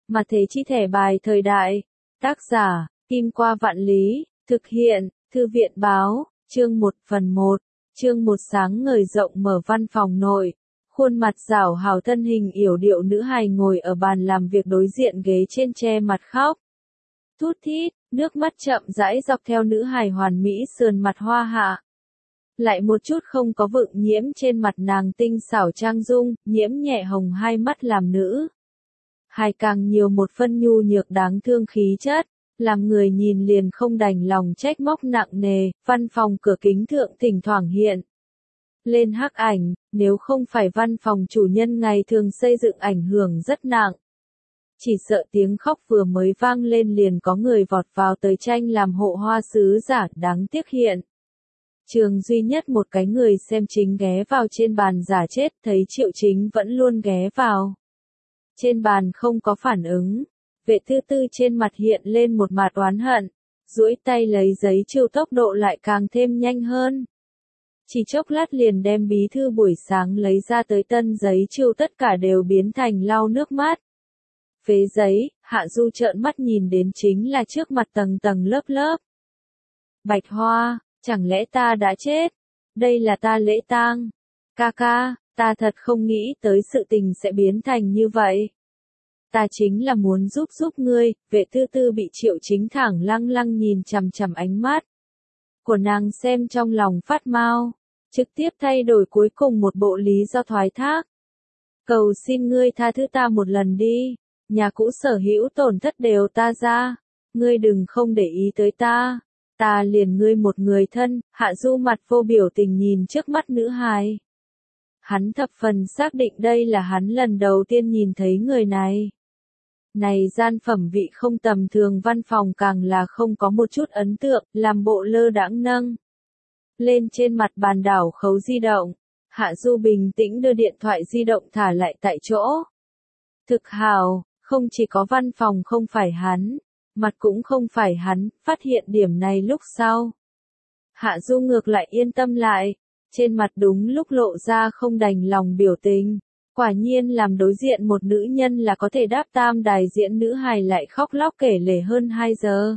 Mà thế chi thẻ bài thời đại. Tác giả, Kim Qua Vạn Lý, thực hiện, Thư viện Báo, chương 1 phần 1, chương 1 sáng ngời rộng mở văn phòng nội. Khuôn mặt rảo hào thân hình yểu điệu nữ hài ngồi ở bàn làm việc đối diện ghế trên che mặt khóc. Thút thít, nước mắt chậm rãi dọc theo nữ hài hoàn mỹ sườn mặt hoa hạ. Lại một chút không có vượng nhiễm trên mặt nàng tinh xảo trang dung, nhiễm nhẹ hồng hai mắt làm nữ. Hài càng nhiều một phân nhu nhược đáng thương khí chất, làm người nhìn liền không đành lòng trách móc nặng nề, văn phòng cửa kính thượng thỉnh thoảng hiện lên hắc ảnh, nếu không phải văn phòng chủ nhân ngày thường xây dựng ảnh hưởng rất nặng. Chỉ sợ tiếng khóc vừa mới vang lên liền có người vọt vào tới tranh làm hộ hoa sứ giả, đáng tiếc hiện. Trường duy nhất một cái người xem chính ghé vào trên bàn giả chết, thấy Triệu Chính vẫn luôn ghé vào. Trên bàn không có phản ứng, Vệ Tư Tư trên mặt hiện lên một mặt oán hận, duỗi tay lấy giấy chiêu tốc độ lại càng thêm nhanh hơn. Chỉ chốc lát liền đem bí thư buổi sáng lấy ra tới tân giấy chiêu tất cả đều biến thành lau nước mắt. Phế giấy, Hạ Du trợn mắt nhìn đến chính là trước mặt tầng tầng lớp lớp. Bạch Hoa, chẳng lẽ ta đã chết? Đây là ta lễ tang. Ca ca, ta thật không nghĩ tới sự tình sẽ biến thành như vậy. Ta chính là muốn giúp ngươi. Vệ Tư Tư bị Triệu Chính thẳng lăng nhìn chằm chằm ánh mắt của nàng xem trong lòng phát mau, trực tiếp thay đổi cuối cùng một bộ lý do thoái thác. Cầu xin ngươi tha thứ ta một lần đi, nhà cũ sở hữu tổn thất đều ta ra, ngươi đừng không để ý tới ta. Ta liền ngươi một người thân. Hạ Du mặt vô biểu tình nhìn trước mắt nữ hài. Hắn thập phần xác định đây là hắn lần đầu tiên nhìn thấy người này. Này gian phẩm vị không tầm thường văn phòng càng là không có một chút ấn tượng, làm bộ lơ đãng nâng lên trên mặt bàn đảo khấu di động. Hạ Du bình tĩnh đưa điện thoại di động thả lại tại chỗ. Thực hào, không chỉ có văn phòng không phải hắn, mặt cũng không phải hắn, phát hiện điểm này lúc sau. Hạ Du ngược lại yên tâm lại, trên mặt đúng lúc lộ ra không đành lòng biểu tình. Quả nhiên làm đối diện một nữ nhân là có thể đáp tam đài diễn nữ hài lại khóc lóc kể lể hơn 2 giờ.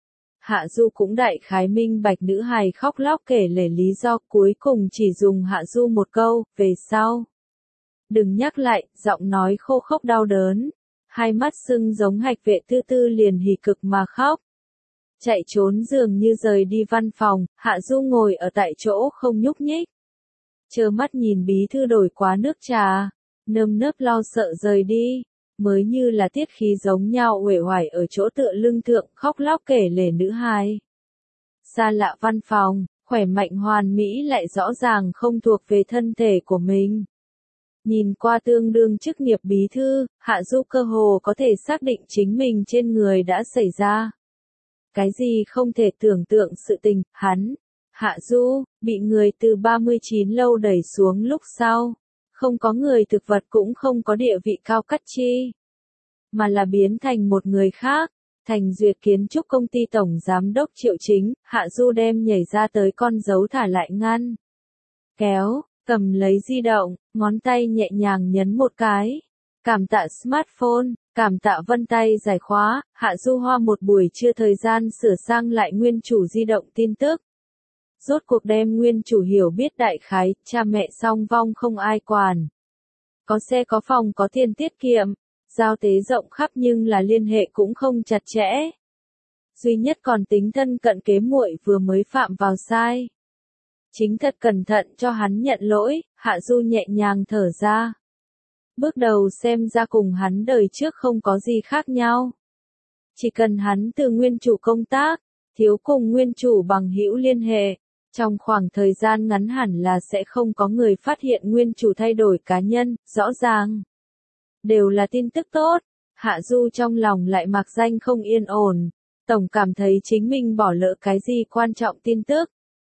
Hạ Du cũng đại khái minh bạch nữ hài khóc lóc kể lể lý do, cuối cùng chỉ dùng Hạ Du một câu, về sau. Đừng nhắc lại, giọng nói khô khốc đau đớn. Hai mắt sưng giống hạch. Vệ Tư Tư liền hỉ cực mà khóc. Chạy trốn dường như rời đi văn phòng, Hạ Du ngồi ở tại chỗ không nhúc nhích. Trơ mắt nhìn bí thư đổi quá nước trà, nơm nớp lo sợ rời đi, mới như là tiết khí giống nhau uể oải ở chỗ tựa lưng thượng khóc lóc kể lể nữ hài. Xa lạ văn phòng, khỏe mạnh hoàn mỹ lại rõ ràng không thuộc về thân thể của mình. Nhìn qua tương đương chức nghiệp bí thư, Hạ Du cơ hồ có thể xác định chính mình trên người đã xảy ra cái gì không thể tưởng tượng sự tình. Hắn, Hạ Du, bị người từ 39 lâu đẩy xuống lúc sau, không có người thực vật cũng không có địa vị cao cắt chi, mà là biến thành một người khác. Thành Duyệt kiến trúc công ty tổng giám đốc Triệu Chính, Hạ Du đem nhảy ra tới con dấu thả lại ngăn kéo. Cầm lấy di động, ngón tay nhẹ nhàng nhấn một cái. Cảm tạ smartphone, cảm tạ vân tay giải khóa. Hạ Du hoa một buổi trưa thời gian sửa sang lại nguyên chủ di động tin tức. Rốt cuộc đem nguyên chủ hiểu biết đại khái, cha mẹ song vong không ai quản. Có xe có phòng có tiền tiết kiệm, giao tế rộng khắp nhưng là liên hệ cũng không chặt chẽ. Duy nhất còn tính thân cận kế muội vừa mới phạm vào sai. Chính thật cẩn thận cho hắn nhận lỗi. Hạ Du nhẹ nhàng thở ra. Bước đầu xem ra cùng hắn đời trước không có gì khác nhau. Chỉ cần hắn từ nguyên chủ công tác, thiếu cùng nguyên chủ bằng hữu liên hệ, trong khoảng thời gian ngắn hẳn là sẽ không có người phát hiện nguyên chủ thay đổi cá nhân, rõ ràng. Đều là tin tức tốt. Hạ Du trong lòng lại mạc danh không yên ổn, tổng cảm thấy chính mình bỏ lỡ cái gì quan trọng tin tức.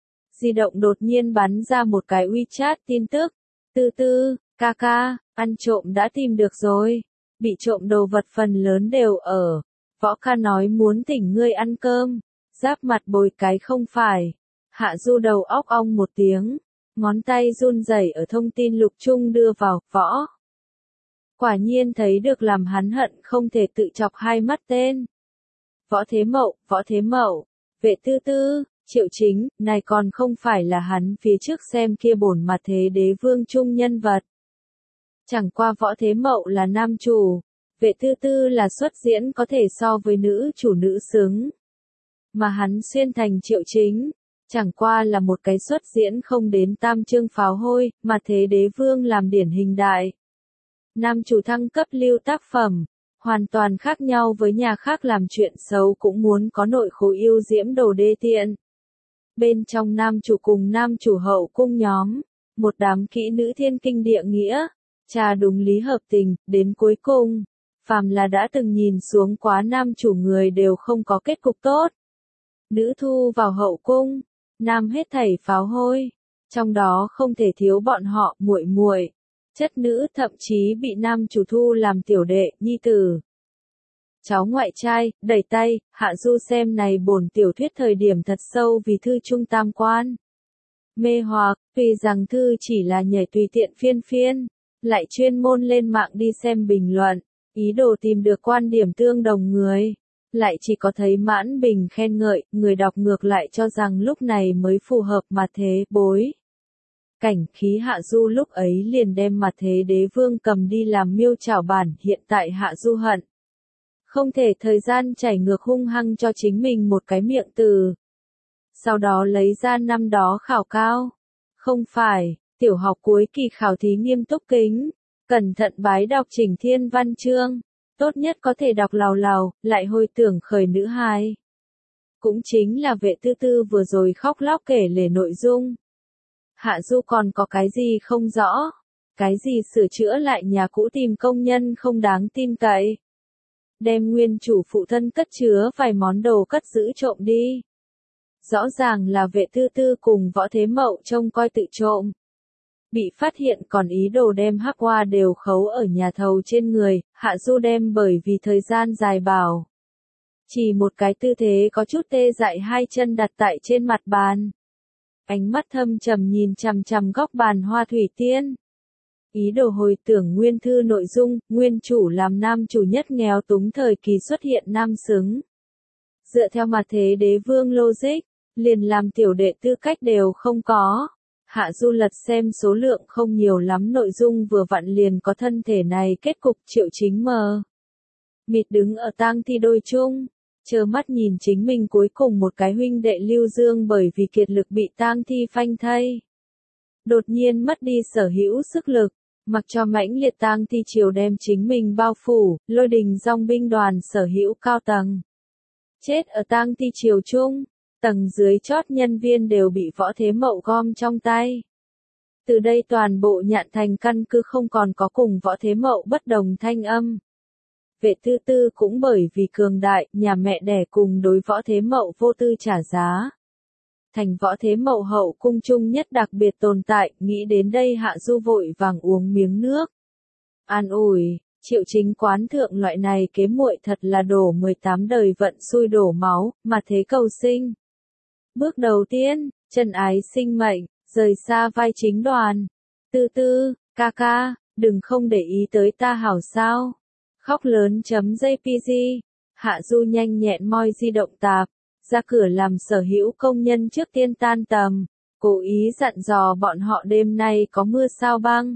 Di động đột nhiên bắn ra một cái WeChat tin tức. Tư Tư, ca ca, ăn trộm đã tìm được rồi. Bị trộm đồ vật phần lớn đều ở. Võ ca nói muốn thỉnh ngươi ăn cơm. Giáp mặt bồi cái không phải. Hạ Du đầu óc ong một tiếng. Ngón tay run rẩy ở thông tin lục chung đưa vào. Võ Quả nhiên thấy được làm hắn hận không thể tự chọc hai mắt tên. Võ Thế Mậu, Vệ Tư Tư, Triệu Chính, này còn không phải là hắn phía trước xem kia bổn mặt thế đế vương trung nhân vật. Chẳng qua Võ Thế Mậu là nam chủ, Vệ Tư Tư là xuất diễn có thể so với nữ chủ nữ xứng. Mà hắn xuyên thành Triệu Chính, chẳng qua là một cái xuất diễn không đến tam chương pháo hôi, mà thế đế vương làm điển hình đại. Nam chủ thăng cấp lưu tác phẩm, hoàn toàn khác nhau với nhà khác làm chuyện xấu cũng muốn có nội khối yêu diễm đồ đê tiện. Bên trong nam chủ cùng nam chủ hậu cung nhóm, một đám kỹ nữ thiên kinh địa nghĩa, trà đúng lý hợp tình, đến cuối cùng, phàm là đã từng nhìn xuống quá nam chủ người đều không có kết cục tốt. Nữ thu vào hậu cung, nam hết thảy pháo hôi, trong đó không thể thiếu bọn họ muội muội, chất nữ thậm chí bị nam chủ thu làm tiểu đệ, nhi tử. Cháu ngoại trai, đẩy tay, Hạ Du xem này bổn tiểu thuyết thời điểm thật sâu vì thư trung tam quan. Mê hoặc, tuy rằng thư chỉ là nhảy tùy tiện phiên phiên, lại chuyên môn lên mạng đi xem bình luận, ý đồ tìm được quan điểm tương đồng người. Lại chỉ có thấy mãn bình khen ngợi, người đọc ngược lại cho rằng lúc này mới phù hợp mà thế bối. Cảnh khí Hạ Du lúc ấy liền đem mà thế đế vương cầm đi làm miêu trảo bản, hiện tại Hạ Du hận. Không thể thời gian chảy ngược hung hăng cho chính mình một cái miệng từ. Sau đó lấy ra năm đó khảo cao. Không phải, tiểu học cuối kỳ khảo thí nghiêm túc kính, cẩn thận bái đọc chỉnh thiên văn chương. Tốt nhất có thể đọc lào lào, lại hồi tưởng khởi nữ hài. Cũng chính là Vệ Tư Tư vừa rồi khóc lóc kể lể nội dung. Hạ Du còn có cái gì không rõ? Cái gì sửa chữa lại nhà cũ tìm công nhân không đáng tin cậy? Đem nguyên chủ phụ thân cất chứa vài món đồ cất giữ trộm đi. Rõ ràng là Vệ Tư Tư cùng Võ Thế Mậu trông coi tự trộm. Bị phát hiện còn ý đồ đem hắc hoa đều khấu ở nhà thầu trên người, Hạ Du đem bởi vì thời gian dài bảo. Chỉ một cái tư thế có chút tê dại hai chân đặt tại trên mặt bàn. Ánh mắt thâm trầm nhìn chằm chằm góc bàn hoa thủy tiên. Ý đồ hồi tưởng nguyên thư nội dung, nguyên chủ làm nam chủ nhất nghèo túng thời kỳ xuất hiện nam xứng. Dựa theo mặt thế đế vương logic, liền làm tiểu đệ tư cách đều không có. Hạ Du lật xem số lượng không nhiều lắm nội dung vừa vặn liền có thân thể này kết cục Triệu Chính mờ. Mịt đứng ở tang thi đôi chung, trơ mắt nhìn chính mình cuối cùng một cái huynh đệ Lưu Dương bởi vì kiệt lực bị tang thi phanh thây. Đột nhiên mất đi sở hữu sức lực, mặc cho mãnh liệt tang thi triều đem chính mình bao phủ, lôi đình dòng binh đoàn sở hữu cao tầng. Chết ở tang thi triều chung. Tầng dưới chót nhân viên đều bị Võ Thế Mậu gom trong tay. Từ đây toàn bộ Nhạn Thành căn cứ không còn có cùng Võ Thế Mậu bất đồng thanh âm. Vệ Tư Tư cũng bởi vì cường đại, nhà mẹ đẻ cùng đối Võ Thế Mậu vô tư trả giá. Thành Võ Thế Mậu hậu cung chung nhất đặc biệt tồn tại, nghĩ đến đây Hạ Du vội vàng uống miếng nước. An ủi, Triệu Chính quán thượng loại này kế muội thật là đổ 18 đời vận xui đổ máu, mà thế cầu sinh. Bước đầu tiên, chân ái sinh mệnh, rời xa vai chính đoàn. Tư Tư, ca ca, đừng không để ý tới ta hảo sao. Khóc lớn.jpg. Hạ Du nhanh nhẹn moi di động tạp, ra cửa làm sở hữu công nhân trước tiên tan tầm, cố ý dặn dò bọn họ đêm nay có mưa sao băng.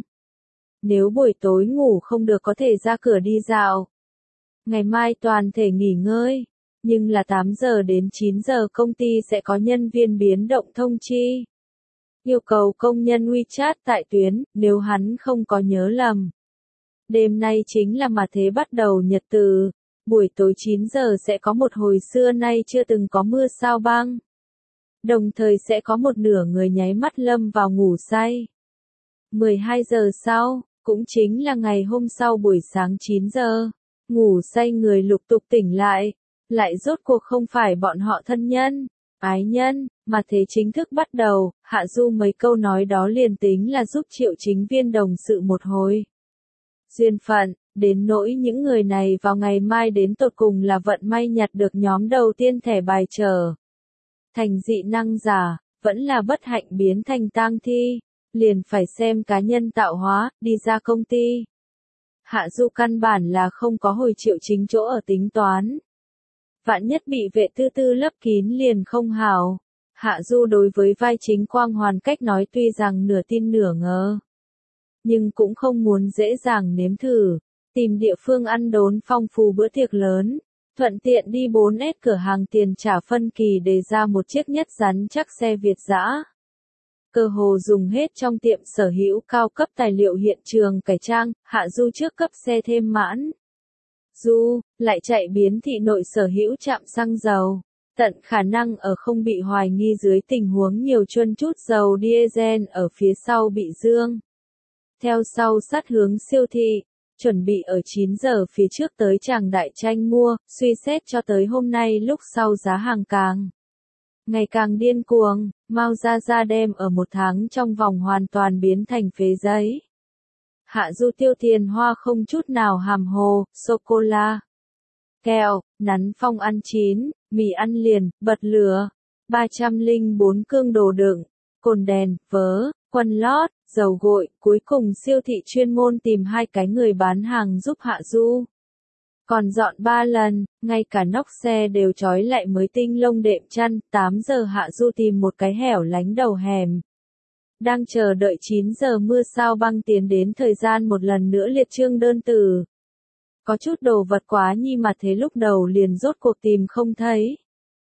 Nếu buổi tối ngủ không được có thể ra cửa đi dạo. Ngày mai toàn thể nghỉ ngơi. Nhưng là 8 giờ đến 9 giờ công ty sẽ có nhân viên biến động thông chi. Yêu cầu công nhân WeChat tại tuyến, nếu hắn không có nhớ lầm. Đêm nay chính là mà thế bắt đầu nhật từ, buổi tối 9 giờ sẽ có một hồi xưa nay chưa từng có mưa sao băng. Đồng thời sẽ có một nửa người nháy mắt lâm vào ngủ say. 12 giờ sau, cũng chính là ngày hôm sau buổi sáng 9 giờ, ngủ say người lục tục tỉnh lại rốt cuộc không phải bọn họ thân nhân, ái nhân, mà thế chính thức bắt đầu, Hạ Du mấy câu nói đó liền tính là giúp Triệu Chính viên đồng sự một hồi. Duyên phận, đến nỗi những người này vào ngày mai đến tột cùng là vận may nhặt được nhóm đầu tiên thẻ bài trở. Thành dị năng giả, vẫn là bất hạnh biến thành tang thi, liền phải xem cá nhân tạo hóa, đi ra công ty. Hạ Du căn bản là không có hồi Triệu Chính chỗ ở tính toán. Vạn nhất bị vệ tư tư lấp kín liền không hảo. Hạ Du đối với vai chính Quang Hoàn cách nói tuy rằng nửa tin nửa ngờ, nhưng cũng không muốn dễ dàng nếm thử, tìm địa phương ăn đốn phong phú bữa tiệc lớn, thuận tiện đi 4S cửa hàng tiền trả phân kỳ đề ra một chiếc nhất rắn chắc xe Việt dã. Cơ hồ dùng hết trong tiệm sở hữu cao cấp tài liệu hiện trường cải trang, Hạ Du trước cấp xe thêm mãn. Du, lại chạy biến thị nội sở hữu trạm xăng dầu. Tận khả năng ở không bị hoài nghi dưới tình huống nhiều chuân chút dầu diesel ở phía sau bị dương. Theo sau sát hướng siêu thị, chuẩn bị ở 9 giờ phía trước tới Tràng Đại Tranh mua, suy xét cho tới hôm nay lúc sau giá hàng ngày càng điên cuồng, Mao Gia đem ở một tháng trong vòng hoàn toàn biến thành phế giấy. Hạ Du tiêu tiền hoa không chút nào hàm hồ, sô-cô-la, kẹo, nắn phong ăn chín, mì ăn liền, bật lửa, 304 cương đồ đựng, cồn đèn, vớ, quần lót, dầu gội, cuối cùng siêu thị chuyên môn tìm 2 cái người bán hàng giúp Hạ Du. Còn dọn 3 lần, ngay cả nóc xe đều trói lại mới tinh lông đệm chăn, 8 giờ Hạ Du tìm một cái hẻo lánh đầu hẻm. Đang chờ đợi 9 giờ mưa sao băng tiến đến thời gian một lần nữa liệt trương đơn từ. Có chút đồ vật quá nhi mà thế lúc đầu liền rốt cuộc tìm không thấy.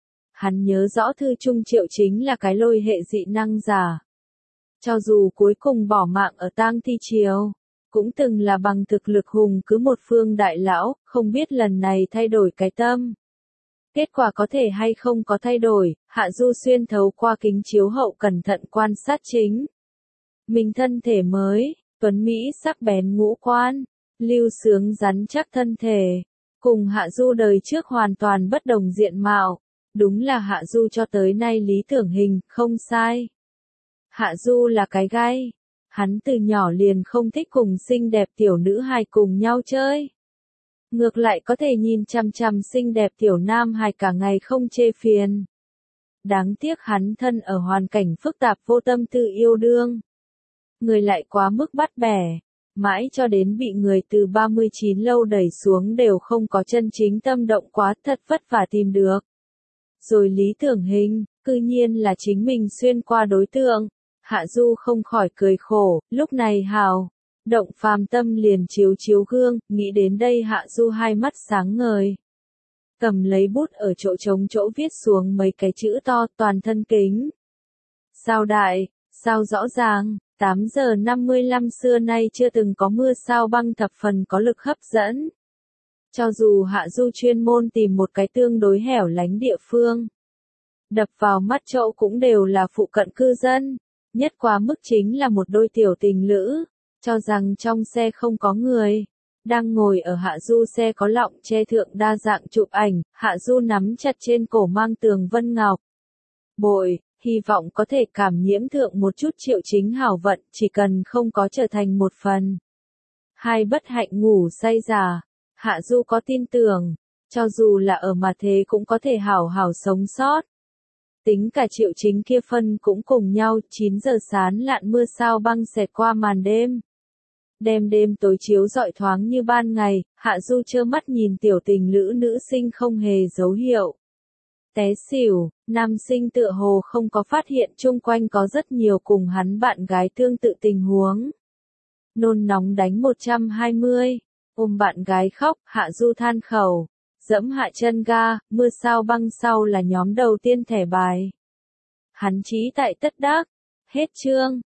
Hắn nhớ rõ thư trung Triệu Chính là cái lôi hệ dị năng giả. Cho dù cuối cùng bỏ mạng ở tang thi triều, cũng từng là bằng thực lực hùng cứ một phương đại lão, không biết lần này thay đổi cái tâm. Kết quả có thể hay không có thay đổi, Hạ Du xuyên thấu qua kính chiếu hậu cẩn thận quan sát chính. Mình thân thể mới, tuấn Mỹ sắc bén ngũ quan, lưu sướng rắn chắc thân thể, cùng Hạ Du đời trước hoàn toàn bất đồng diện mạo, đúng là Hạ Du cho tới nay lý tưởng hình, không sai. Hạ Du là cái gai, hắn từ nhỏ liền không thích cùng xinh đẹp tiểu nữ hài cùng nhau chơi. Ngược lại có thể nhìn chằm chằm xinh đẹp tiểu nam hài cả ngày không chê phiền. Đáng tiếc hắn thân ở hoàn cảnh phức tạp vô tâm tư yêu đương. Người lại quá mức bắt bẻ, mãi cho đến bị người từ 39 lâu đẩy xuống đều không có chân chính tâm động quá, thật vất vả tìm được. Rồi lý tưởng hình, cư nhiên là chính mình xuyên qua đối tượng. Hạ Du không khỏi cười khổ, lúc này hào, động phàm tâm liền chiếu chiếu gương, nghĩ đến đây Hạ Du hai mắt sáng ngời. Cầm lấy bút ở chỗ trống chỗ viết xuống mấy cái chữ to, toàn thân kính. Sao đại, sao rõ ràng, 8 giờ 55 xưa nay chưa từng có mưa sao băng thập phần có lực hấp dẫn. Cho dù Hạ Du chuyên môn tìm một cái tương đối hẻo lánh địa phương, đập vào mắt chỗ cũng đều là phụ cận cư dân. Nhất quá mức chính là một đôi tiểu tình lữ, cho rằng trong xe không có người. Đang ngồi ở Hạ Du xe có lọng che thượng đa dạng chụp ảnh, Hạ Du nắm chặt trên cổ mang tường vân ngọc. Bội, hy vọng có thể cảm nhiễm thượng một chút Triệu Chính hảo vận, chỉ cần không có trở thành một phần. Hai bất hạnh ngủ say già, Hạ Du có tin tưởng, cho dù là ở mà thế cũng có thể hảo hảo sống sót. Tính cả Triệu Chính kia phân cũng cùng nhau, 9 giờ sán lạn mưa sao băng xẹt qua màn đêm. Đêm tối chiếu rọi thoáng như ban ngày, Hạ Du trơ mắt nhìn tiểu tình lữ nữ sinh không hề dấu hiệu. Té xỉu, nam sinh tựa hồ không có phát hiện chung quanh có rất nhiều cùng hắn bạn gái tương tự tình huống. Nôn nóng đánh 120, ôm bạn gái khóc, Hạ Du than khẩu. Dẫm hạ chân ga, mưa sao băng sau là nhóm đầu tiên thẻ bài. Hắn chí tại tất đắc. Hết chương.